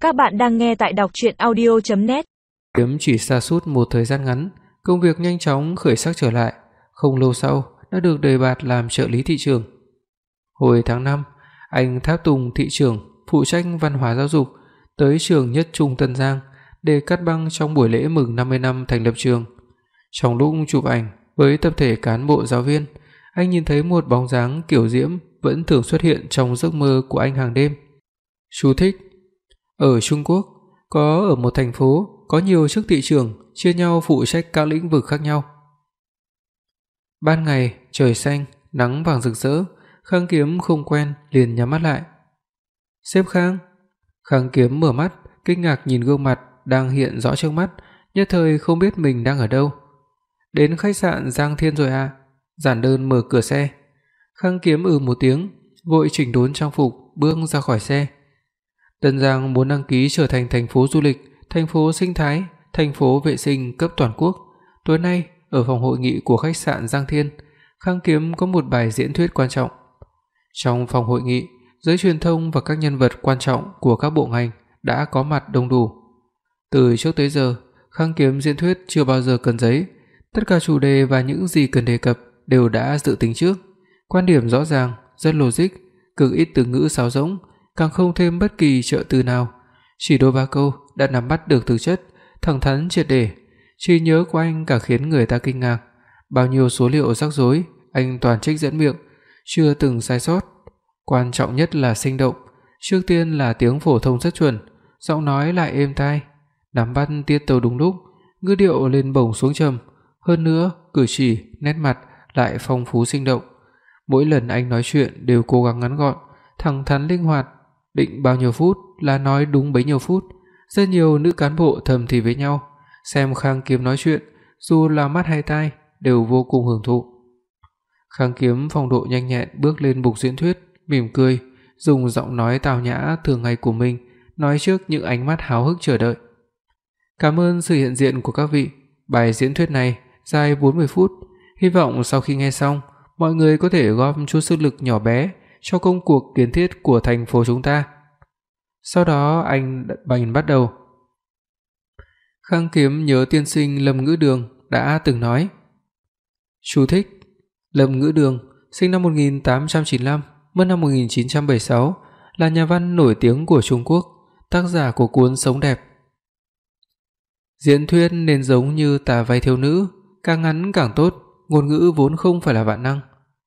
Các bạn đang nghe tại đọc truyện audio.net. Kiếm chỉ sa sút một thời gian ngắn, công việc nhanh chóng khởi sắc trở lại, không lâu sau đã được đề bạt làm trợ lý thị trường. Hồi tháng 5, anh tháp tùng thị trưởng phụ trách văn hóa giáo dục tới trường Nhất Trung Tân Giang để cắt băng trong buổi lễ mừng 50 năm thành lập trường. Trong lúc chụp ảnh với tập thể cán bộ giáo viên, anh nhìn thấy một bóng dáng kiểu diễm vẫn thường xuất hiện trong giấc mơ của anh hàng đêm. Chú thích: ở Trung Quốc, có ở một thành phố có nhiều chức thị trưởng chia nhau phụ trách các lĩnh vực khác nhau. Ban ngày trời xanh, nắng vàng rực rỡ, Khang Kiếm không quen liền nhắm mắt lại. "Sếp Khang." Khang Kiếm mở mắt, kinh ngạc nhìn gương mặt đang hiện rõ trước mắt, nhất thời không biết mình đang ở đâu. "Đến khách sạn Giang Thiên rồi à?" Giản Đơn mở cửa xe. Khang Kiếm một tiếng, vội chỉnh đốn trang phục, bước ra khỏi xe. Tân Giang muốn đăng ký trở thành thành phố du lịch, thành phố sinh thái, thành phố vệ sinh cấp toàn quốc. Tối nay, ở phòng hội nghị của khách sạn Giang Thiên, Khang Kiếm có một bài diễn thuyết quan trọng. Trong phòng hội nghị, giới truyền thông và các nhân vật quan trọng của các bộ ngành đã có mặt đông đủ. Từ trước tới giờ, Khang Kiếm diễn thuyết chưa bao giờ cần giấy, tất cả chủ đề và những gì cần đề cập đều đã dự tính trước, quan điểm rõ ràng, rất logic, cực ít từ ngữ sáo rỗng, càng không thêm bất kỳ trợ từ nào, chỉ đôi ba câu đã nắm bắt được thực chất, thẳng thắn triệt để. Trí nhớ của anh càng khiến người ta kinh ngạc, bao nhiêu số liệu rắc rối anh toàn trích dẫn miệng, chưa từng sai sót. Quan trọng nhất là sinh động, trước tiên là tiếng phổ thông rất chuẩn, giọng nói lại êm tai, nắm bắt tiết tấu đúng lúc, ngữ điệu lên bổng xuống trầm, hơn nữa cử chỉ, nét mặt lại phong phú sinh động. Mỗi lần anh nói chuyện đều cố gắng ngắn gọn, thẳng thắn linh hoạt, định bao nhiêu phút là nói đúng bấy nhiêu phút. Rất nhiều nữ cán bộ thầm thì với nhau, xem Khang Kiếm nói chuyện, dù là mắt hay tai đều vô cùng hưởng thụ. Khang Kiếm phong độ nhanh nhẹn bước lên bục diễn thuyết, mỉm cười, dùng giọng nói tào nhã thường ngày của mình nói trước những ánh mắt háo hức chờ đợi. "Cảm ơn sự hiện diện của các vị. Bài diễn thuyết này dài 40 phút, hy vọng sau khi nghe xong, mọi người có thể góp chút sức lực nhỏ bé cho công cuộc kiến thiết của thành phố chúng ta." Sau đó anh bắt đầu. Khang Kiếm nhớ tiên sinh Lâm Ngữ Đường đã từng nói. Chú thích: Lâm Ngữ Đường sinh năm 1895, mất năm 1976, là nhà văn nổi tiếng của Trung Quốc, tác giả của cuốn Sống đẹp. Diễn thuyết nên giống như tà váy thiếu nữ, càng ngắn càng tốt, ngôn ngữ vốn không phải là vạn năng.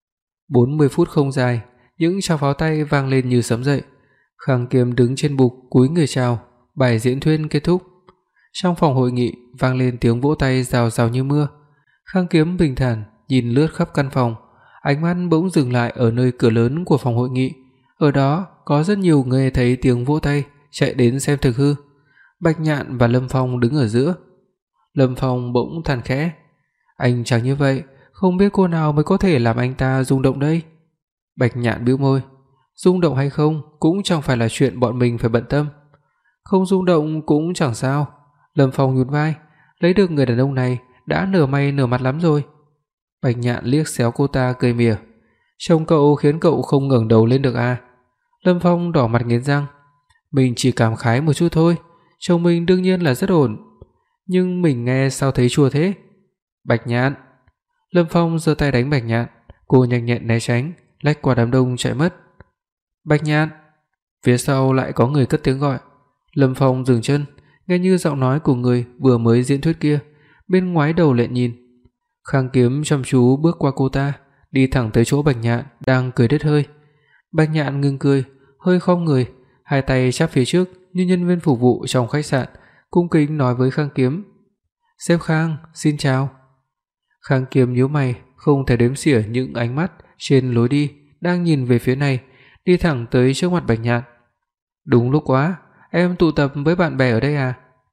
40 phút không dài, những tràng pháo tay vang lên như sấm dậy. Khang Kiếm đứng trên bục cúi người chào, bài diễn thuyết kết thúc. Trong phòng hội nghị vang lên tiếng vỗ tay rào rào như mưa. Khang Kiếm bình thản nhìn lướt khắp căn phòng, ánh mắt bỗng dừng lại ở nơi cửa lớn của phòng hội nghị. Ở đó có rất nhiều người nghe thấy tiếng vỗ tay chạy đến xem thực hư. Bạch Nhạn và Lâm Phong đứng ở giữa. Lâm Phong bỗng than khẽ, anh chẳng như vậy, không biết cô nào mới có thể làm anh ta rung động đây. Bạch Nhạn bĩu môi, rung động hay không cũng chẳng phải là chuyện bọn mình phải bận tâm. Không rung động cũng chẳng sao. Lâm Phong nhún vai, lấy được người đàn ông này đã nửa mày nửa mặt lắm rồi. Bạch Nhạn liếc xéo cô ta cười mỉa, chồng cậu khiến cậu không ngẩng đầu lên được à? Lâm Phong đỏ mặt nghiến răng, mình chỉ cảm khái một chút thôi, chồng mình đương nhiên là rất ổn, nhưng mình nghe sao thấy chua thế. Bạch Nhạn. Lâm Phong giơ tay đánh Bạch Nhạn, cô nhanh nhẹn né tránh, lách qua đám đông chạy mất. Bạch Nhạn. Phía sau lại có người cất tiếng gọi. Lâm Phong dừng chân, nghe như giọng nói của người vừa mới diễn thuyết kia, bên ngoái đầu lại nhìn. Khang Kiếm chăm chú bước qua cô ta, đi thẳng tới chỗ Bạch Nhạn đang cười đứt hơi. Bạch Nhạn ngừng cười, hơi khom người, hai tay chắp phía trước như nhân viên phục vụ trong khách sạn, cung kính nói với Khang Kiếm: "Sếp Khang, xin chào." Khang Kiếm nhíu mày, không thể đếm xỉa những ánh mắt trên lối đi đang nhìn về phía này, đi thẳng tới trước mặt Bạch Nhạn. "Đúng lúc quá, em tụ tập với bạn bè ở đây à?"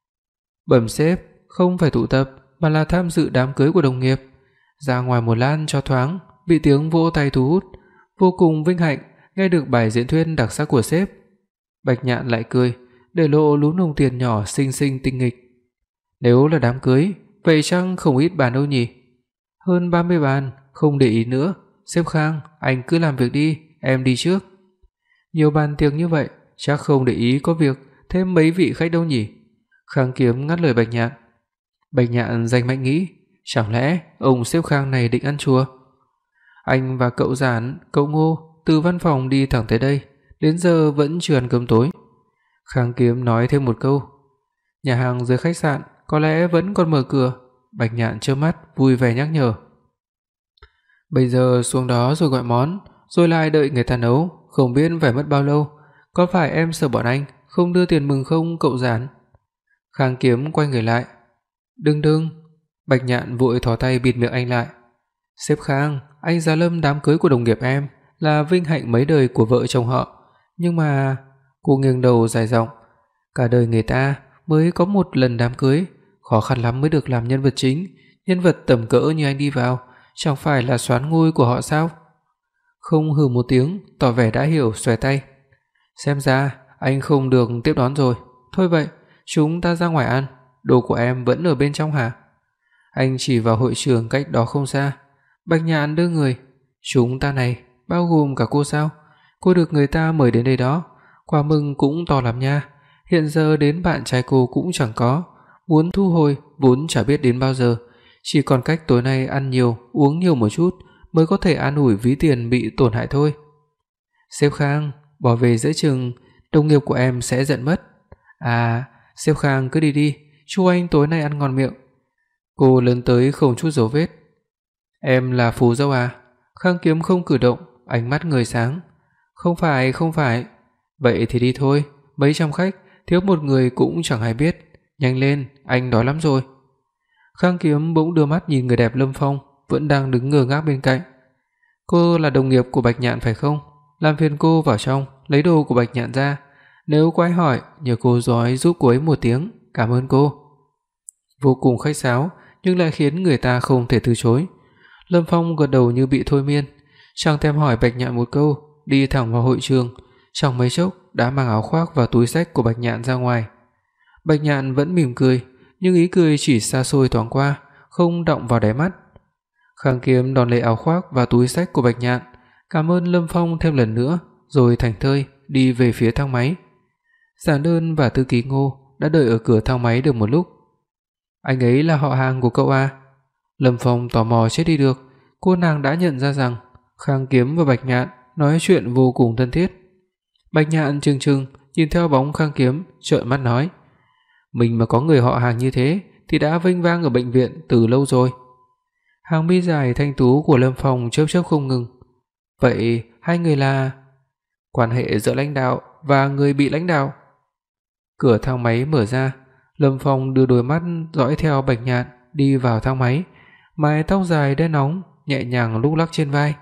"Bẩm sếp, không phải tụ tập mà là tham dự đám cưới của đồng nghiệp. Ra ngoài một lát cho thoáng." Bị tiếng vỗ tay thu hút, vô cùng vinh hạnh nghe được bài diễn thuyết đặc sắc của sếp. Bạch Nhạn lại cười, để lộ lúm đồng tiền nhỏ xinh xinh tinh nghịch. "Nếu là đám cưới, vậy chắc không ít bàn đâu nhỉ?" "Hơn 30 bàn, không để ý nữa. Sếp Khang, anh cứ làm việc đi, em đi trước." "Nhiều bàn tiệc như vậy, chắc không để ý có việc, thêm mấy vị khách đâu nhỉ? Khang Kiếm ngắt lời Bạch Nhạn. Bạch Nhạn danh mạnh nghĩ, chẳng lẽ ông sếp Khang này định ăn chùa? Anh và cậu Giản, cậu Ngô từ văn phòng đi thẳng tới đây, đến giờ vẫn chưa ăn cơm tối. Khang Kiếm nói thêm một câu. Nhà hàng dưới khách sạn có lẽ vẫn còn mở cửa. Bạch Nhạn chớp mắt vui vẻ nhắc nhở. Bây giờ xuống đó rồi gọi món, rồi lại đợi người ta nấu, không biết phải mất bao lâu. Có phải em sợ bọn anh không đưa tiền mừng không cậu Giản? Khang Kiếm quay người lại. Đừng. Bạch Nhạn vội thò tay bịt miệng anh lại. Sếp Khang, anh giá lâm đám cưới của đồng nghiệp em là vinh hạnh mấy đời của vợ chồng họ, nhưng mà cô nghiêng đầu dài giọng, cả đời người ta mới có một lần đám cưới, khó khăn lắm mới được làm nhân vật chính, nhân vật tầm cỡ như anh đi vào, chẳng phải là soán ngôi của họ sao? Không hừ một tiếng, tỏ vẻ đã hiểu, xòe tay. Xem ra anh không được tiếp đón rồi. Thôi vậy, chúng ta ra ngoài ăn, đồ của em vẫn ở bên trong hả? Anh chỉ vào hội trường cách đó không xa. Bạch Nhạn đưa người. Chúng ta này, bao gồm cả cô sao? Cô được người ta mời đến đây đó, quà mừng cũng to lắm nha. Hiện giờ đến bạn trai cô cũng chẳng có, muốn thu hồi vốn chả biết đến bao giờ, chỉ còn cách tối nay ăn nhiều, uống nhiều một chút mới có thể an ủi ví tiền bị tổn hại thôi. Sếp Khang, bỏ về giữa chừng, đồng nghiệp của em sẽ giận mất. À, sếp Khang cứ đi đi, chú anh tối nay ăn ngon miệng. Cô lớn tới không chút dấu vết. Em là phù dâu à? Khang Kiếm không cử động, ánh mắt người sáng. Không phải. Vậy thì đi thôi, mấy trăm khách, thiếu một người cũng chẳng ai biết. Nhanh lên, anh đói lắm rồi. Khang Kiếm bỗng đưa mắt nhìn người đẹp Lâm Phong vẫn đang đứng ngơ ngác bên cạnh. Cô là đồng nghiệp của Bạch Nhạn phải không? Làm phiền cô vào trong lấy đồ của Bạch Nhạn ra, nếu có ai hỏi nhờ cô giói giúp cô ấy một tiếng, cảm ơn cô. Vô cùng khách sáo nhưng lại khiến người ta không thể từ chối. Lâm Phong gật đầu như bị thôi miên, chẳng thèm hỏi Bạch Nhạn một câu, đi thẳng vào hội trường, trong mấy chốc đã mang áo khoác và túi xách của Bạch Nhạn ra ngoài. Bạch Nhạn vẫn mỉm cười, nhưng ý cười chỉ xa xôi thoáng qua, không đọng vào đáy mắt. Khang Kiếm đón lấy áo khoác và túi xách của Bạch Nhạn, cảm ơn Lâm Phong thêm lần nữa, rồi thảnh thơi đi về phía thang máy. Giản Đơn và thư ký Ngô đã đợi ở cửa thang máy được một lúc. Anh ấy là họ hàng của cậu à? Lâm Phong tò mò chết đi được, cô nàng đã nhận ra rằng Khang Kiếm và Bạch Nhạn nói chuyện vô cùng thân thiết. Bạch Nhạn trừng trừng nhìn theo bóng Khang Kiếm, trợn mắt nói: "Mình mà có người họ hàng như thế thì đã vênh vang ở bệnh viện từ lâu rồi." Hàng mi dài thanh tú của Lâm Phong chớp chớp không ngừng. Vậy hai người là quan hệ giữa lãnh đạo và người bị lãnh đạo. Cửa thang máy mở ra, Lâm Phong đưa đôi mắt dõi theo Bạch Nhạn đi vào thang máy, mái tóc dài đen óng nhẹ nhàng lúc lắc trên vai.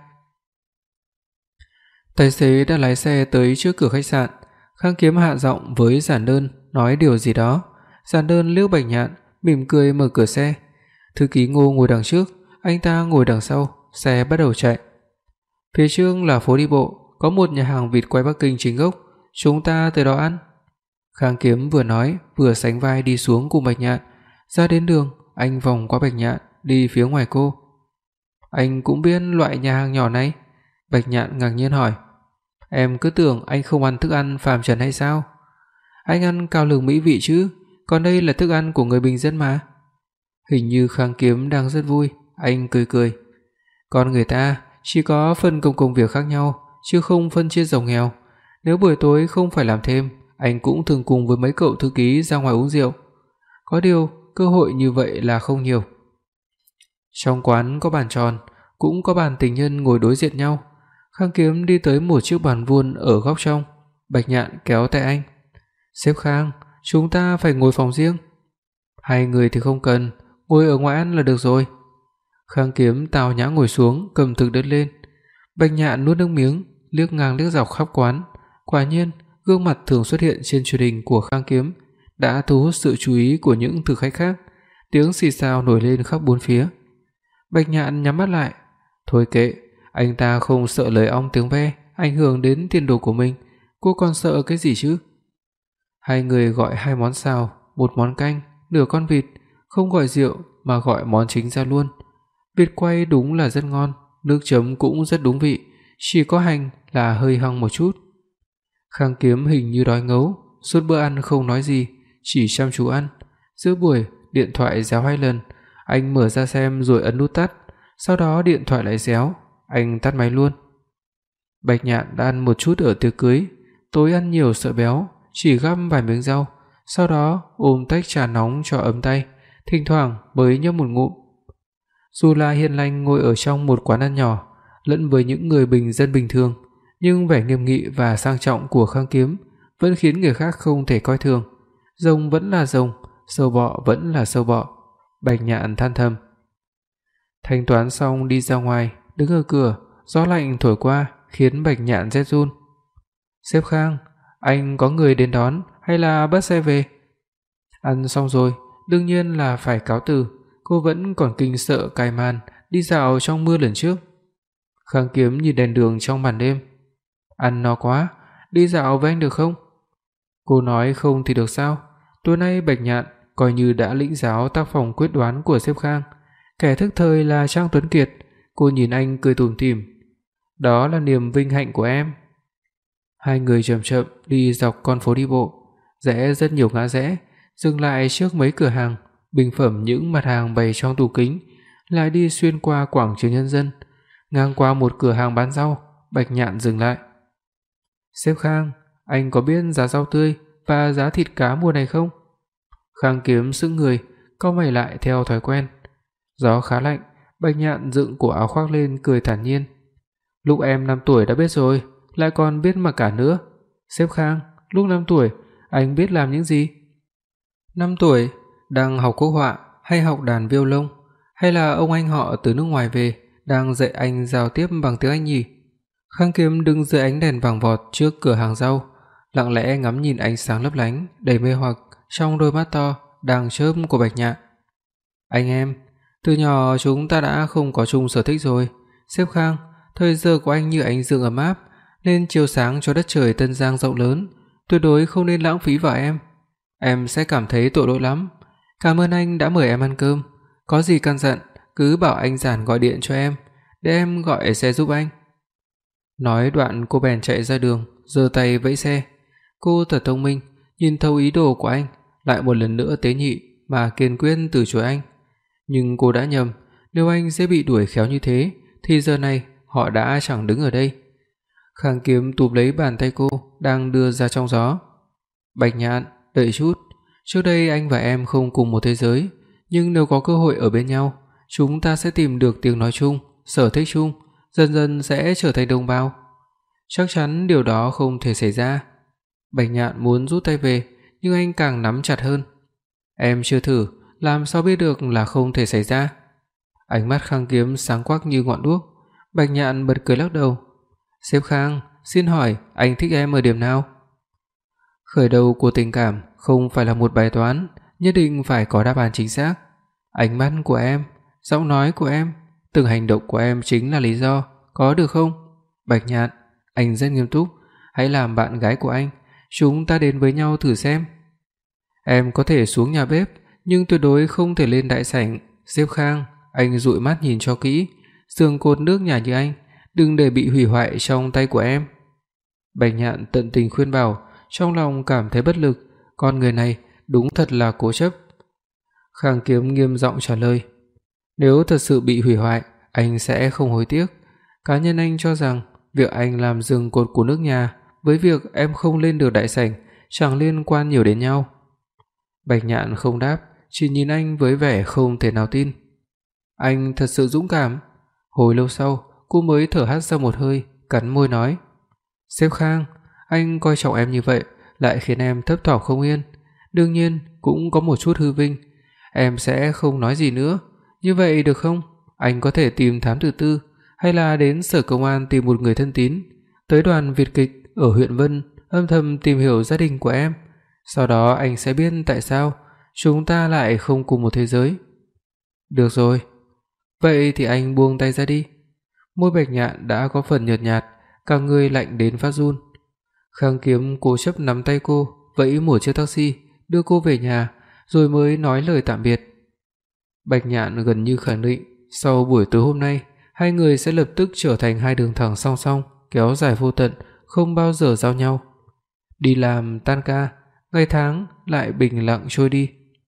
Tài xế đã lái xe tới trước cửa khách sạn, Khang Kiếm hạ giọng với Giản Đơn nói điều gì đó. Giản Đơn liếc Bạch Nhạn, mỉm cười mở cửa xe. Thư ký Ngô ngồi đằng trước, anh ta ngồi đằng sau, xe bắt đầu chạy. Phía trước là phố đi bộ, có một nhà hàng vịt quay Bắc Kinh chính gốc, chúng ta tới đó ăn. Khang Kiếm vừa nói vừa sánh vai đi xuống cùng Bạch Nhạn. Ra đến đường, anh vòng qua Bạch Nhạn đi phía ngoài cô. Anh cũng biết loại nhà hàng nhỏ này? Bạch Nhạn ngạc nhiên hỏi. Em cứ tưởng anh không ăn thức ăn phàm trần hay sao? Anh ăn cao lương mỹ vị chứ, còn đây là thức ăn của người bình dân mà. Hình như Khang Kiếm đang rất vui, anh cười cười. Con người ta chỉ có phân công việc khác nhau, chứ không phân chia giàu nghèo. Nếu buổi tối không phải làm thêm, anh cũng thường cùng với mấy cậu thư ký ra ngoài uống rượu. Có điều, cơ hội như vậy là không nhiều. Trong quán có bàn tròn, cũng có bàn tình nhân ngồi đối diện nhau. Khang Kiếm đi tới một chiếc bàn vuông ở góc trong. Bạch Nhạn kéo tay anh. Sếp Khang, chúng ta phải ngồi phòng riêng. Hai người thì không cần, ngồi ở ngoài ăn là được rồi. Khang Kiếm tào nhã ngồi xuống, cầm thực đơn lên. Bạch Nhạn nuốt nước miếng, liếc ngang liếc dọc khắp quán. Quả nhiên, gương mặt thường xuất hiện trên truyền hình của Khang Kiếm đã thu hút sự chú ý của những thực khách khác. Tiếng xì xào nổi lên khắp bốn phía. Bạch Nhạn nhắm mắt lại. Thôi kệ, anh ta không sợ lời ong tiếng ve ảnh hưởng đến tiền đồ của mình, cô còn sợ cái gì chứ? Hai người gọi 2 món xào, 1 món canh, nửa con vịt, không gọi rượu mà gọi món chính ra luôn. Vịt quay đúng là rất ngon, nước chấm cũng rất đúng vị, chỉ có hành là hơi hăng một chút. Khang Kiếm hình như đói ngấu, suốt bữa ăn không nói gì, chỉ chăm chú ăn. Giữa buổi, điện thoại réo 2 lần, anh mở ra xem rồi ấn nút tắt, sau đó điện thoại lại réo, anh tắt máy luôn. Bạch Nhạn đã ăn một chút ở tiệc cưới, tối ăn nhiều sợ béo, chỉ găm vài miếng rau, sau đó ôm tách trà nóng cho ấm tay, thỉnh thoảng mới nhấp một ngụm. Dù là hiền lành ngồi ở trong một quán ăn nhỏ, lẫn với những người bình dân bình thường, nhưng vẻ nghiêm nghị và sang trọng của Khang Kiếm vẫn khiến người khác không thể coi thường. Rồng vẫn là rồng, sâu bọ vẫn là sâu bọ. Bạch Nhạn than thầm. Thanh toán xong đi ra ngoài, đứng ở cửa, gió lạnh thổi qua khiến Bạch Nhạn rét run. "Sếp Khang, anh có người đến đón hay là bắt xe về?" Ăn xong rồi, đương nhiên là phải cáo từ, cô vẫn còn kinh sợ cài màn đi dạo trong mưa lần trước. Khang Kiếm nhìn đèn đường trong màn đêm. "Ăn no quá, đi dạo với anh được không?" Cô nói không thì được sao? Tối nay Bạch Nhạn coi như đã lĩnh giáo tác phong quyết đoán của sếp Khang, kẻ thức thời là Trang Tuấn Kiệt. Cô nhìn anh cười tủm tỉm. "Đó là niềm vinh hạnh của em." Hai người chậm chậm đi dọc con phố đi bộ, rẽ rất nhiều ngã rẽ, dừng lại trước mấy cửa hàng, bình phẩm những mặt hàng bày trong tủ kính, lại đi xuyên qua quảng trường nhân dân, ngang qua một cửa hàng bán rau, Bạch Nhạn dừng lại. "Sếp Khang, anh có biết giá rau tươi và giá thịt cá mùa này không?" Khang Kiếm sững người, cau mày lại theo thói quen. Gió khá lạnh, Bạch Nhạn dựng cổ áo khoác lên cười thản nhiên. "Lúc em 5 tuổi đã biết rồi, lại còn biết mà cả nữa. Sếp Khang, lúc 5 tuổi anh biết làm những gì?" 5 tuổi, đang học quốc họa hay học đàn violon, hay là ông anh họ từ nước ngoài về đang dạy anh giao tiếp bằng tiếng Anh nhỉ? Khang Kiếm đứng dưới ánh đèn vàng vọt trước cửa hàng rau, lặng lẽ ngắm nhìn ánh sáng lấp lánh đầy mê hoặc trong đôi mắt to đang chớp của Bạch Nhạn. "Anh em, từ nhỏ chúng ta đã không có chung sở thích rồi. Sếp Khang, thời giờ của anh như ánh dương ấm áp, nên chiếu sáng cho đất trời Tân Giang rộng lớn, tuyệt đối không nên lãng phí vào em. Em sẽ cảm thấy tội lỗi lắm. Cảm ơn anh đã mời em ăn cơm. Có gì căn dặn cứ bảo anh Giản gọi điện cho em, để em gọi xe giúp anh." Nói đoạn cô bèn chạy ra đường, giơ tay vẫy xe. Cô thật thông minh, nhìn thấu ý đồ của anh, lại một lần nữa tế nhị mà kiên quyết từ chối anh. Nhưng cô đã nhầm, nếu anh sẽ bị đuổi khéo như thế thì giờ này họ đã chẳng đứng ở đây. Khang Kiếm túm lấy bàn tay cô đang đưa ra trong gió. "Bạch Nhạn, đợi chút, trước đây anh và em không cùng một thế giới, nhưng nếu có cơ hội ở bên nhau, chúng ta sẽ tìm được tiếng nói chung, sở thích chung, dần dần sẽ trở thành đồng bào. Chắc chắn điều đó không thể xảy ra." Bạch Nhạn muốn rút tay về, nhưng anh càng nắm chặt hơn. "Em chưa thử, làm sao biết được là không thể xảy ra?" Ánh mắt Khang Kiếm sáng quắc như ngọn đuốc. Bạch Nhạn bật cười lắc đầu. "Sếp Khang, xin hỏi anh thích em ở điểm nào?" Khởi đầu của tình cảm không phải là một bài toán, nhất định phải có đáp án chính xác. Ánh mắt của em, giọng nói của em, từng hành động của em chính là lý do, có được không? Bạch Nhạn, anh rất nghiêm túc, hãy làm bạn gái của anh, chúng ta đến với nhau thử xem. Em có thể xuống nhà bếp, nhưng tuyệt đối không thể lên đại sảnh. Sếp Khang, anh dụi mắt nhìn cho kỹ, giường cột nước nhà như anh, đừng để bị hủy hoại trong tay của em. Bạch Nhạn tận tình khuyên bảo, trong lòng cảm thấy bất lực, con người này đúng thật là cố chấp. Khang Kiếm nghiêm giọng trả lời, nếu thật sự bị hủy hoại, anh sẽ không hối tiếc. Cá nhân anh cho rằng việc anh làm giường cột của nước nhà với việc em không lên được đại sảnh chẳng liên quan nhiều đến nhau. Bạch Nhạn không đáp, chỉ nhìn anh với vẻ không thể nào tin. Anh thật sự dũng cảm. Hồi lâu sau, cô mới thở hắt ra một hơi, cắn môi nói, Sếp Khang, anh coi trọng em như vậy lại khiến em thấp thỏm không yên. Đương nhiên cũng có một chút hư vinh. Em sẽ không nói gì nữa. Như vậy được không? Anh có thể tìm thám tử tư hay là đến sở công an tìm một người thân tín, tới đoàn Việt kịch ở huyện Vân âm thầm tìm hiểu gia đình của em. Sau đó anh sẽ biết tại sao chúng ta lại không cùng một thế giới. Được rồi. Vậy thì anh buông tay ra đi. Môi Bạch Nhạn đã có phần nhợt nhạt, cả người lạnh đến phát run. Khang Kiếm cố chấp nắm tay cô, vẫy một chiếc taxi đưa cô về nhà, rồi mới nói lời tạm biệt. Bạch Nhạn gần như khẳng định, sau buổi tối hôm nay, hai người sẽ lập tức trở thành hai đường thẳng song song, kéo dài vô tận, không bao giờ giao nhau. Đi làm, tan ca, ngày tháng lại bình lặng trôi đi.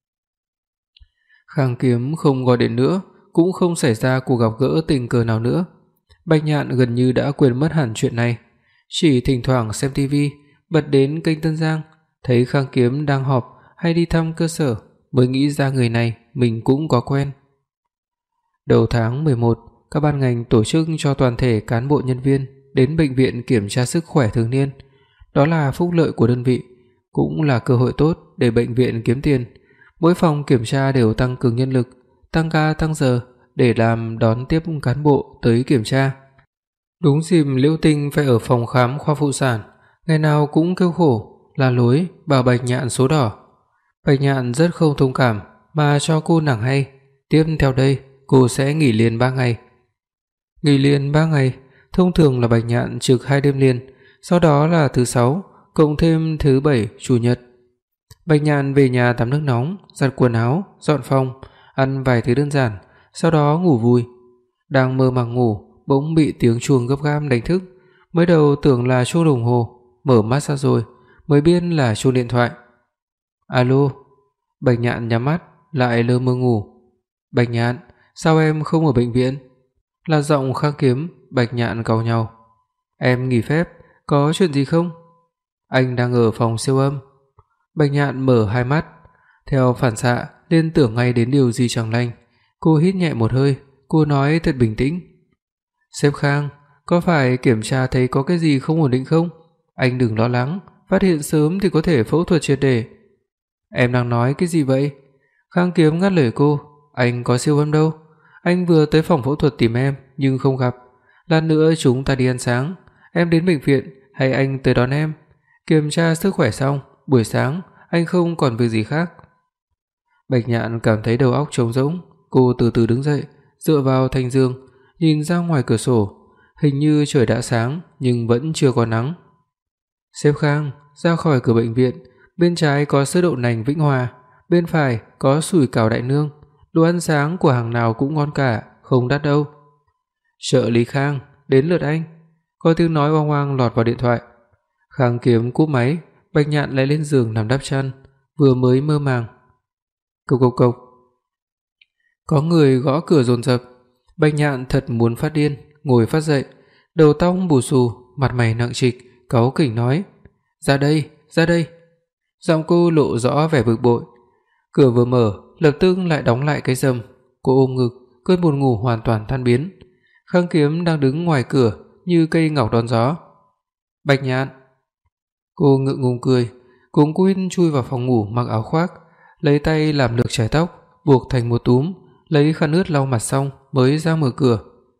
Khang Kiếm không gọi điện nữa, cũng không xảy ra cuộc gặp gỡ tình cờ nào nữa. Bạch Nhạn gần như đã quên mất hẳn chuyện này, chỉ thỉnh thoảng xem tivi, bật đến kênh Tân Giang, thấy Khang Kiếm đang họp hay đi thăm cơ sở mới nghĩ ra người này mình cũng có quen. Đầu tháng 11, các ban ngành tổ chức cho toàn thể cán bộ nhân viên đến bệnh viện kiểm tra sức khỏe thường niên. Đó là phúc lợi của đơn vị, cũng là cơ hội tốt để bệnh viện kiếm tiền. Mỗi phòng kiểm tra đều tăng cường nhân lực, tăng ca tăng giờ để làm đón tiếp cán bộ tới kiểm tra. Đúng dịp Liễu Tinh phải ở phòng khám khoa phụ sản, ngày nào cũng kêu khổ, la lối bảo Bạch Nhạn số đỏ. Bạch Nhạn rất không thông cảm mà cho cô nàng hay, tiếp theo đây cô sẽ nghỉ liền 3 ngày. Nghỉ liền 3 ngày, thông thường là Bạch Nhạn trực 2 đêm liền, sau đó là thứ Sáu cộng thêm thứ Bảy, Chủ nhật. Bạch Nhạn về nhà tắm nước nóng, giặt quần áo, dọn phòng, ăn vài thứ đơn giản, sau đó ngủ vùi. Đang mơ màng ngủ, bỗng bị tiếng chuông gấp gáp đánh thức. Mới đầu tưởng là chuông đồng hồ, mở mắt ra rồi mới biết là chuông điện thoại. Alo. Bạch Nhạn nhắm mắt, lại lơ mơ ngủ. Bạch Nhạn, sao em không ở bệnh viện? Là giọng Khang Kiếm. Bạch Nhạn cau nhàu. Em nghỉ phép, có chuyện gì không? Anh đang ở phòng siêu âm. Bạch Nhạn mở hai mắt, theo phản xạ liên tưởng ngay đến điều gì chẳng lành. Cô hít nhẹ một hơi, cô nói thật bình tĩnh. Sếp Khang, có phải kiểm tra thấy có cái gì không ổn định không? Anh đừng lo lắng, phát hiện sớm thì có thể phẫu thuật triệt để. Em đang nói cái gì vậy? Khang Kiếm ngắt lời cô. Anh có siêu âm đâu. Anh vừa tới phòng phẫu thuật tìm em nhưng không gặp. Lát nữa chúng ta đi ăn sáng. Em đến bệnh viện hay anh tới đón em? Kiểm tra sức khỏe xong, buổi sáng anh không còn việc gì khác. Bạch Nhạn cảm thấy đầu óc trống rỗng. Cô từ từ đứng dậy, dựa vào thành giường, nhìn ra ngoài cửa sổ. Hình như trời đã sáng nhưng vẫn chưa có nắng. Sếp Khang, ra khỏi cửa bệnh viện, bên trái có sữa đậu nành Vĩnh Hòa, bên phải có sủi cảo Đại Nương. Đồ ăn sáng của hàng nào cũng ngon cả, không đắt đâu. Trợ lý Khang, đến lượt anh. Có tiếng nói oang oang lọt vào điện thoại. Khang Kiếm cúp máy, Bạch Nhạn lại lên giường nằm đắp chăn, vừa mới mơ màng. Cộc cộc cộc. Có người gõ cửa dồn dập. Bạch Nhạn thật muốn phát điên, ngồi phát dậy, đầu tóc bù xù, mặt mày nặng trịch, cáu kỉnh nói: "Ra đây, ra đây." Giọng cô lộ rõ vẻ bực bội. Cửa vừa mở, lập tức lại đóng lại cái rầm. Cô ôm ngực, cơn buồn ngủ hoàn toàn tan biến. Khang Kiếm đang đứng ngoài cửa như cây ngọc đón gió. "Bạch Nhạn." Cô ngượng ngùng cười, cuống quýt chui vào phòng ngủ mặc áo khoác, lấy tay làm lược chải tóc, buộc thành một túm, lấy khăn ướt lau mặt xong mới ra mở cửa.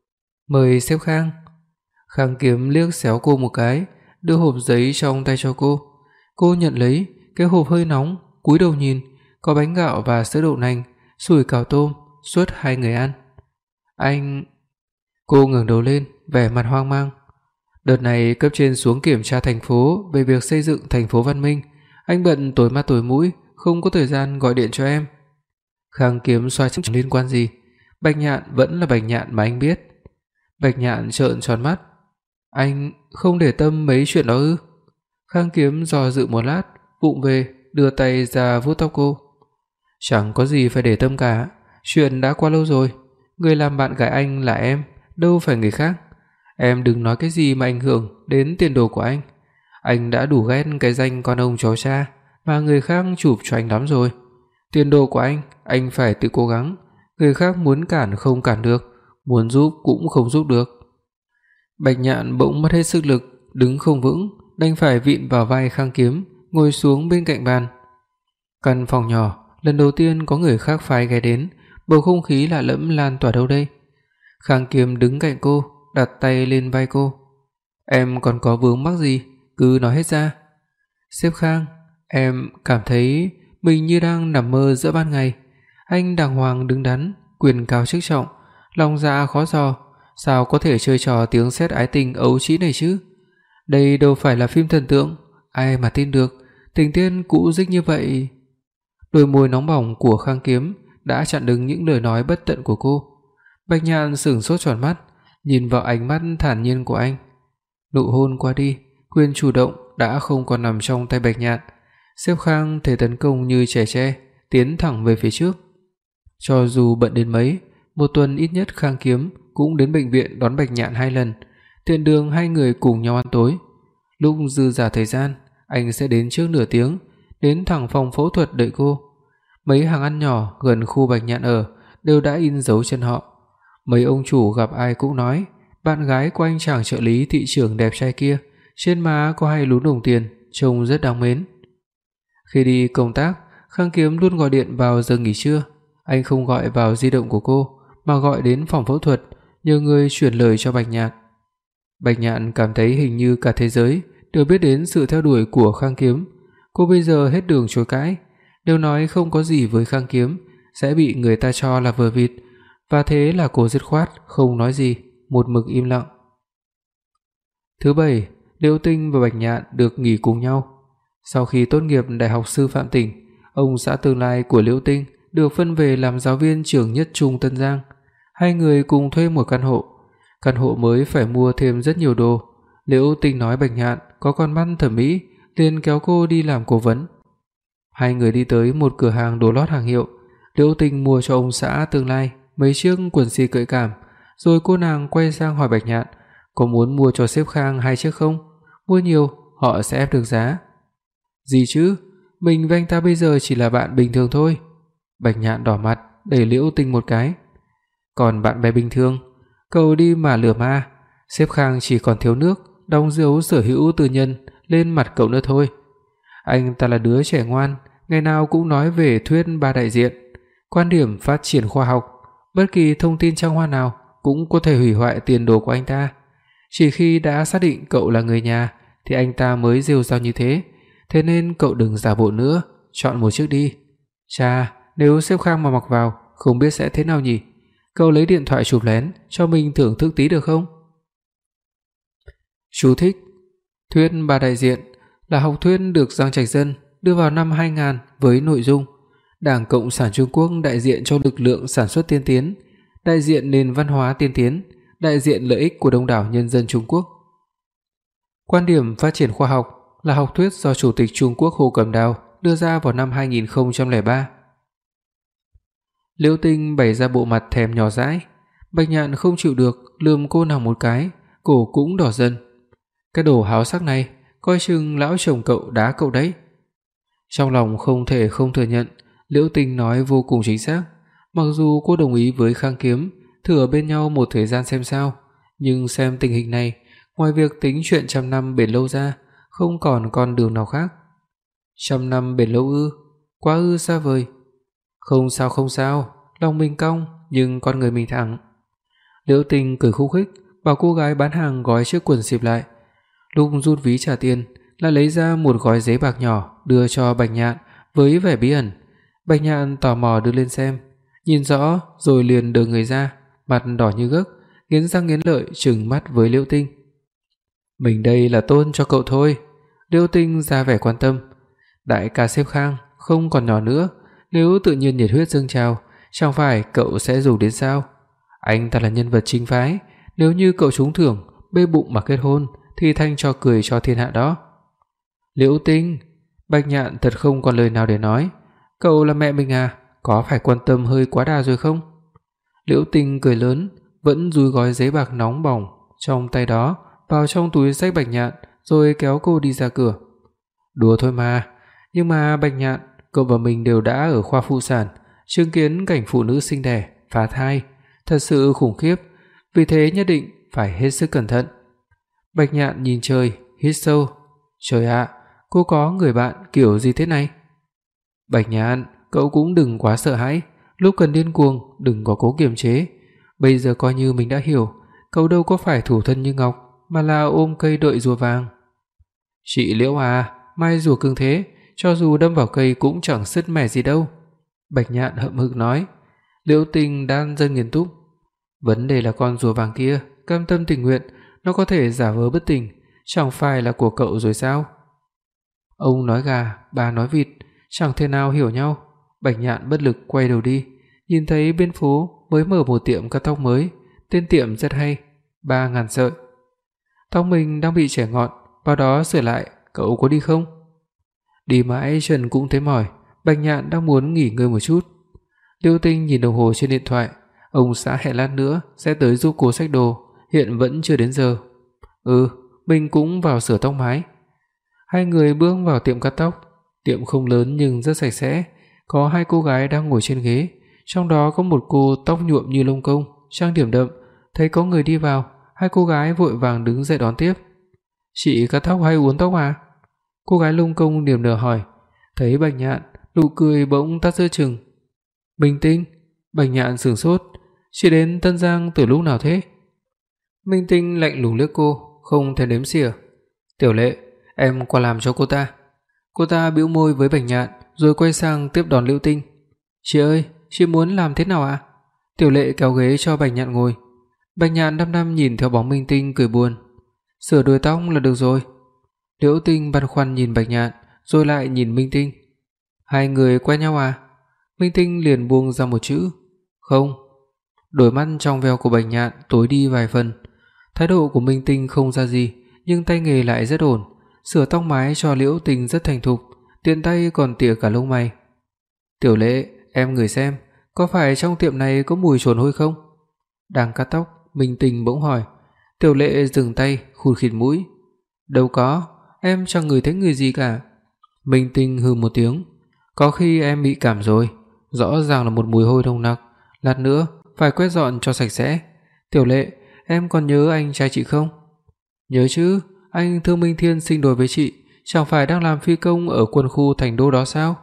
"Mời sếp Khang." Khang Kiếm liếc xéo cô một cái, đưa hộp giấy trong tay cho cô. Cô nhận lấy, cái hộp hơi nóng, cúi đầu nhìn, có bánh gạo và sữa đậu nành, sủi cảo tôm, suốt 2 người ăn. "Anh..." Cô ngẩng đầu lên, vẻ mặt hoang mang. Đợt này cấp trên xuống kiểm tra thành phố về việc xây dựng thành phố văn minh, anh bận tối mắt tối mũi, không có thời gian gọi điện cho em. Khang Kiếm xoa chẳng liên quan gì, Bạch Nhạn vẫn là Bạch Nhạn mà anh biết. Bạch Nhạn trợn tròn mắt. "Anh không để tâm mấy chuyện đó ư?" Khang Kiếm do dự một lát, vụng về đưa tay ra vuốt tóc cô. "Chẳng có gì phải để tâm cả, chuyện đã qua lâu rồi, người làm bạn gái anh là em, đâu phải người khác. Em đừng nói cái gì mà ảnh hưởng đến tiền đồ của anh. Anh đã đủ ghét cái danh con ông cháu cha mà người khác chụp cho anh lắm rồi. Tiền đồ của anh phải tự cố gắng, người khác muốn cản không cản được, muốn giúp cũng không giúp được." Bạch Nhạn bỗng mất hết sức lực, đứng không vững, đành phải vịn vào vai Khang Kiếm, ngồi xuống bên cạnh bàn. Căn phòng nhỏ, lần đầu tiên có người khác phái ghé đến, bầu không khí lạ lẫm lan tỏa đâu đây. Khang Kiếm đứng cạnh cô, đặt tay lên vai cô. "Em còn có vướng mắc gì, cứ nói hết ra." "Sếp Khang, em cảm thấy mình như đang nằm mơ giữa ban ngày. Anh đàng hoàng đứng đắn, quyền cao chức trọng, lòng dạ khó dò, sao có thể chơi trò tiếng sét ái tình ấu trĩ này chứ? Đây đâu phải là phim thần tượng, ai mà tin được, tình tiết cũ dích như vậy." Đôi môi nóng bỏng của Khang Kiếm đã chặn đứng những lời nói bất tận của cô. Bạch Nhạn sững sốt tròn mắt, nhìn vào ánh mắt thản nhiên của anh. Nụ hôn qua đi, quyền chủ động đã không còn nằm trong tay Bạch Nhạn. Xếp Khang thể tấn công như trẻ tre, tiến thẳng về phía trước. Cho dù bận đến mấy, một tuần ít nhất Khang Kiếm cũng đến bệnh viện đón Bạch Nhạn 2 lần, tiện đường hai người cùng nhau ăn tối. Lúc dư dả thời gian, anh sẽ đến trước nửa tiếng, đến thẳng phòng phẫu thuật đợi cô. Mấy hàng ăn nhỏ gần khu Bạch Nhạn ở đều đã in dấu chân họ. Mấy ông chủ gặp ai cũng nói, bạn gái của anh chàng trợ lý thị trưởng đẹp trai kia, trên má có 2 lúm đồng tiền, trông rất đáng mến. Khi đi công tác, Khang Kiếm luôn gọi điện vào giờ nghỉ trưa. Anh không gọi vào di động của cô, mà gọi đến phòng phẫu thuật, nhờ người chuyển lời cho Bạch Nhạn. Bạch Nhạn cảm thấy hình như cả thế giới đều biết đến sự theo đuổi của Khang Kiếm. Cô bây giờ hết đường chối cãi, nếu nói không có gì với Khang Kiếm sẽ bị người ta cho là vờ vịt, và thế là cô dứt khoát không nói gì, một mực im lặng. Thứ Bảy, Liễu Tinh và Bạch Nhạn được nghỉ cùng nhau. Sau khi tốt nghiệp Đại học Sư phạm tỉnh, ông xã tương lai của Liễu Tinh được phân về làm giáo viên trường Nhất Trung Tân Giang. Hai người cùng thuê một căn hộ. Căn hộ mới phải mua thêm rất nhiều đồ. Liễu Tinh nói Bạch Nhạn có con mắt thẩm mỹ, liền kéo cô đi làm cố vấn. Hai người đi tới một cửa hàng đồ lót hàng hiệu. Liễu Tinh mua cho ông xã tương lai mấy chiếc quần jean gợi cảm, rồi cô nàng quay sang hỏi Bạch Nhạn có muốn mua cho sếp Khang 2 chiếc không? Mua nhiều họ sẽ ép được giá. Gì chứ, mình và anh ta bây giờ chỉ là bạn bình thường thôi. Bạch Nhạn đỏ mặt đẩy Liễu Tinh một cái. Còn bạn bè bình thường, cậu đi mà lừa ma, sếp Khang chỉ còn thiếu nước, đóng dấu sở hữu tư nhân lên mặt cậu nữa thôi. Anh ta là đứa trẻ ngoan, ngày nào cũng nói về thuyết ba đại diện, quan điểm phát triển khoa học, bất kỳ thông tin trăng hoa nào cũng có thể hủy hoại tiền đồ của anh ta. Chỉ khi đã xác định cậu là người nhà thì anh ta mới rêu rao như thế. Thế nên cậu đừng giả bộ nữa, chọn một chiếc đi. Chà, nếu sếp Khang mà mặc vào, không biết sẽ thế nào nhỉ? Cậu lấy điện thoại chụp lén cho mình thưởng thức tí được không? Chú thích: Thuyết ba đại diện là học thuyết được Giang Trạch Dân đưa vào năm 2000 với nội dung Đảng Cộng sản Trung Quốc đại diện cho lực lượng sản xuất tiên tiến, đại diện nền văn hóa tiên tiến, đại diện lợi ích của đông đảo nhân dân Trung Quốc. Quan điểm phát triển khoa học là học thuyết do Chủ tịch Trung Quốc Hồ Cẩm Đào đưa ra vào năm 2003. Liễu Tinh bày ra bộ mặt thèm nhỏ dãi. Bạch Nhạn không chịu được, lườm cô nàng một cái, cổ cũng đỏ dần. Cái đồ háo sắc này, coi chừng lão chồng cậu đá cậu đấy. Trong lòng không thể không thừa nhận, Liễu Tinh nói vô cùng chính xác. Mặc dù cô đồng ý với Khang Kiếm thử ở bên nhau một thời gian xem sao, nhưng xem tình hình này, ngoài việc tính chuyện trăm năm bền lâu ra, không còn con đường nào khác. Trăm năm bền lâu ư? Quá ư xa vời. Không sao, lòng mình cong nhưng con người mình thẳng. Liễu Tinh cười khúc khích, bảo cô gái bán hàng gói chiếc quần xịp lại. Lúc rút ví trả tiền, lại lấy ra một gói giấy bạc nhỏ đưa cho Bạch Nhạn với vẻ bí ẩn. Bạch Nhạn tò mò đưa lên xem, nhìn rõ rồi liền đờ người ra, mặt đỏ như gấc, nghiến răng nghiến lợi trừng mắt với Liễu Tinh. Mình đây là tôn cho cậu thôi. Liễu Tinh ra vẻ quan tâm. Đại ca sếp Khang không còn nhỏ nữa, nếu tự nhiên nhiệt huyết dâng trào, chẳng phải cậu sẽ dùng đến sao? Anh ta là nhân vật chính phái, nếu như cậu trúng thưởng, bê bụng mà kết hôn thì thanh trò cười cho thiên hạ đó. Liễu Tinh, Bạch Nhạn thật không còn lời nào để nói. Cậu là mẹ mình à, có phải quan tâm hơi quá đà rồi không? Liễu Tinh cười lớn, vẫn dúi gói giấy bạc nóng bỏng trong tay đó vào trong túi xách Bạch Nhạn, rồi kéo cô đi ra cửa. Đùa thôi mà, nhưng mà Bạch Nhạn, cậu và mình đều đã ở khoa phụ sản, chứng kiến cảnh phụ nữ sinh đẻ, phá thai, thật sự khủng khiếp, vì thế nhất định phải hết sức cẩn thận. Bạch Nhạn nhìn trời, hít sâu. Trời ạ, cô có người bạn kiểu gì thế này? Bạch Nhạn, cậu cũng đừng quá sợ hãi, lúc cần điên cuồng đừng có cố kiềm chế. Bây giờ coi như mình đã hiểu, cậu đâu có phải thủ thân như ngọc, mà là ôm cây đợi rùa vàng. Chị Liễu à, mai rùa cứng thế, cho dù đâm vào cây cũng chẳng sứt mẻ gì đâu. Bạch Nhạn hậm hực nói. Liễu Tinh đang dần nghiêm túc. Vấn đề là con rùa vàng kia cam tâm tình nguyện, nó có thể giả vờ bất tỉnh, chẳng phải là của cậu rồi sao? Ông nói gà, bà nói vịt, chẳng thể nào hiểu nhau. Bạch Nhạn bất lực quay đầu đi, nhìn thấy bên phố mới mở một tiệm cắt tóc mới, tên tiệm rất hay, 3.000 sợi. Tóc mình đang bị chẻ ngọn, vào đó sửa lại, cậu có đi không? Đi mãi chân cũng thấy mỏi, Bạch Nhạn đang muốn nghỉ ngơi một chút. Liễu Tinh nhìn đồng hồ trên điện thoại, ông xã hẹn lát nữa sẽ tới giúp cô xách đồ, hiện vẫn chưa đến giờ. Mình cũng vào sửa tóc mái. Hai người bước vào tiệm cắt tóc. Tiệm không lớn nhưng rất sạch sẽ, có hai cô gái đang ngồi trên ghế, trong đó có một cô tóc nhuộm như lông công, trang điểm đậm. Thấy có người đi vào, hai cô gái vội vàng đứng dậy đón tiếp. "Chị cắt tóc hay uốn tóc à?" Cô gái lông công niềm nở hỏi. Thấy Bạch Nhạn, nụ cười bỗng tắt giữa chừng. "Minh Tinh?" Bạch Nhạn sửng sốt. "Chị đến Tân Giang từ lúc nào thế?" Minh Tinh lạnh lùng liếc cô, không thèm đếm xỉa. "Tiểu Lệ, em qua làm cho cô ta." Cô ta bĩu môi với Bạch Nhạn rồi quay sang tiếp đón Liễu Tinh. "Chị ơi, chị muốn làm thế nào ạ?" Tiểu Lệ kéo ghế cho Bạch Nhạn ngồi. Bạch Nhạn đăm đăm nhìn theo bóng Minh Tinh cười buồn. "Sửa đuôi tóc là được rồi." Liễu Tinh băn khoăn nhìn Bạch Nhạn rồi lại nhìn Minh Tinh. "Hai người quen nhau à?" Minh Tinh liền buông ra một chữ: "Không." Đôi mắt trong veo của Bạch Nhạn tối đi vài phần. Thái độ của Minh Tinh không ra gì, nhưng tay nghề lại rất ổn, sửa tóc mái cho Liễu Tinh rất thành thục, tiện tay còn tỉa cả lông mày. "Tiểu Lệ, em ngửi xem, có phải trong tiệm này có mùi trồn hôi không?" Đang cắt tóc, Minh Tinh bỗng hỏi. Tiểu Lệ dừng tay, khụt khịt mũi. "Đâu có, em chẳng ngửi thấy người gì cả." Minh Tinh hừ một tiếng. "Có khi em bị cảm rồi, rõ ràng là một mùi hôi nồng nặc, lát nữa phải quét dọn cho sạch sẽ. Tiểu Lệ, em còn nhớ anh trai chị không?" "Nhớ chứ, anh Thương Minh Thiên sinh đôi với chị, chẳng phải đang làm phi công ở quân khu Thành Đô đó sao?"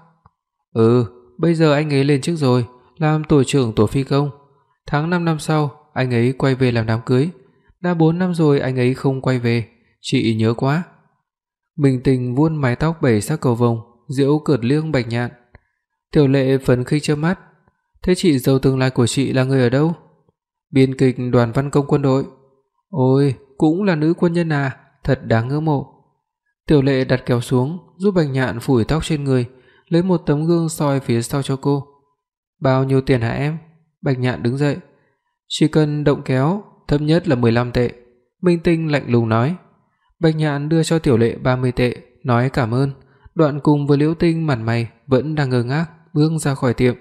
Bây giờ anh ấy lên chức rồi, làm tổ trưởng tổ phi công. Tháng 5 năm sau, anh ấy quay về làm đám cưới. Đã 4 năm rồi anh ấy không quay về, chị nhớ quá." Minh Tinh vuốt mái tóc bảy sắc cầu vồng, giễu cợt liếc Bạch Nhạn. Tiểu Lệ phấn khích chớp mắt. "Thế chị dâu tương lai của chị là người ở đâu?" "Biên kịch Đoàn Văn Công quân đội." "Ôi, cũng là nữ quân nhân à, thật đáng ngưỡng mộ." Tiểu Lệ đặt kéo xuống, giúp Bạch Nhạn phủi tóc trên người, lấy một tấm gương soi phía sau cho cô. "Bao nhiêu tiền hả em?" Bạch Nhạn đứng dậy. "Chỉ cần động kéo, thấp nhất là 15 tệ." Minh Tinh lạnh lùng nói. Bạch Nhạn đưa cho Tiểu Lệ 30 tệ, nói cảm ơn, đoạn cùng với Liễu Tinh mặt mày vẫn đang ngơ ngác bước ra khỏi tiệm.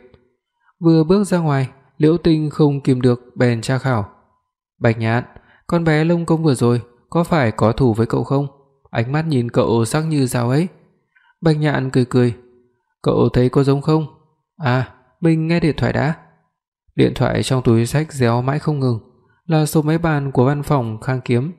Vừa bước ra ngoài, Liễu Tinh không kìm được bèn tra khảo. "Bạch Nhạn, con bé lông công vừa rồi có phải có thù với cậu không? Ánh mắt nhìn cậu sắc như dao ấy." Bạch Nhạn cười cười. "Cậu thấy có giống không?" "À, mình nghe điện thoại đã." Điện thoại trong túi xách réo mãi không ngừng, là số máy bàn của văn phòng Khang Kiếm.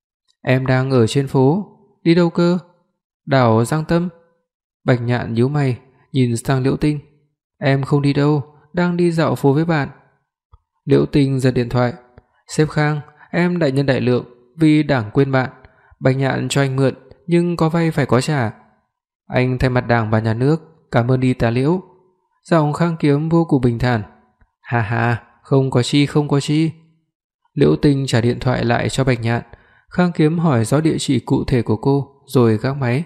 "Em đang ở trên phố." "Đi đâu cơ?" "Đảo Giang Tâm." Bạch Nhạn nhíu mày, nhìn sang Liễu Tinh. "Em không đi đâu, đang đi dạo phố với bạn." Liễu Tinh giật điện thoại. "Sếp Khang, em đại nhân đại lượng, vì Đảng quên bạn. Bạch Nhạn cho anh mượn, nhưng có vay phải có trả. Anh thay mặt Đảng và nhà nước cảm ơn y tá Liễu." Giọng Khang Kiếm vô cùng bình thản. "Hà hà, không có chi, không có chi." Liễu Tinh trả điện thoại lại cho Bạch Nhạn. Khang Kiếm hỏi rõ địa chỉ cụ thể của cô rồi gác máy.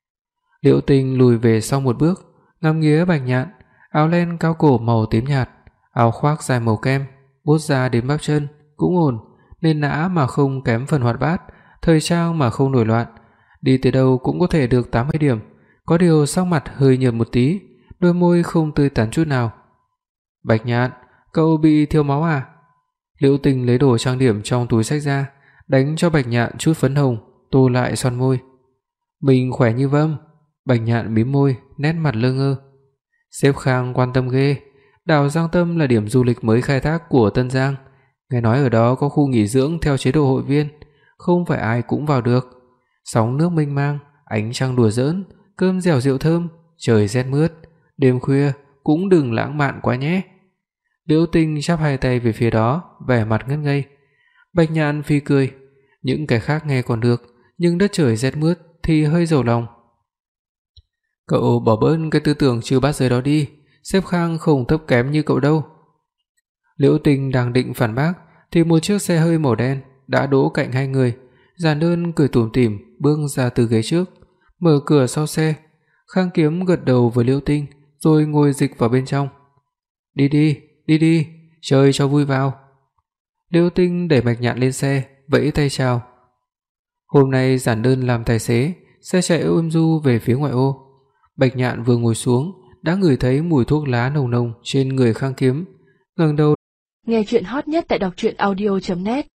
Liễu Tinh lùi về sau một bước, ngắm nghía Bạch Nhạn, áo len cao cổ màu tím nhạt, áo khoác dài màu kem, bốt ra đến bắp chân, cũng ổn, nên nã mà không kém phần hoạt bát, thời trang mà không nổi loạn, đi tới đâu cũng có thể được 80 điểm, có điều sắc mặt hơi nhợt một tí, đôi môi không tươi tắn chút nào. "Bạch Nhạn, cậu bị thiếu máu à?" Liễu Tinh lấy đồ trang điểm trong túi xách ra, đánh cho Bạch Nhạn chút phấn hồng, tô lại son môi. "Mình khỏe như vâm." Bạch Nhạn mím môi, nét mặt lơ ngơ. "Sếp Khang quan tâm ghê, đảo Giang Tâm là điểm du lịch mới khai thác của Tân Giang, nghe nói ở đó có khu nghỉ dưỡng theo chế độ hội viên, không phải ai cũng vào được. Sóng nước mênh mang, ánh trăng đùa giỡn, cơm dẻo rượu thơm, trời rét mướt, đêm khuya cũng đừng lãng mạn quá nhé." Liễu Tinh chắp hai tay về phía đó, vẻ mặt ngất ngây. Bạch Nhạn phì cười, những cái khác nghe còn được, nhưng đất trời rét mướt thì hơi dầu lòng. "Cậu bỏ bớt cái tư tưởng trừ bát giới đó đi, sếp Khang không thấp kém như cậu đâu." Liễu Tinh đang định phản bác thì một chiếc xe hơi màu đen đã đỗ cạnh hai người. Giản Đơn cười tủm tỉm bước ra từ ghế trước, mở cửa sau xe. Khang Kiếm gật đầu với Liễu Tinh rồi ngồi dịch vào bên trong. "Đi đi, đi đi, chơi cho vui vào." Liễu Tinh đẩy Bạch Nhạn lên xe, vẫy tay chào. Hôm nay Giản Đơn làm tài xế, xe chạy êm du về phía ngoại ô. Bạch Nhạn vừa ngồi xuống đã ngửi thấy mùi thuốc lá nồng nồng trên người Khang Kiếm, ngẩng đầu. Nghe truyện hot nhất tại đọc truyện audio net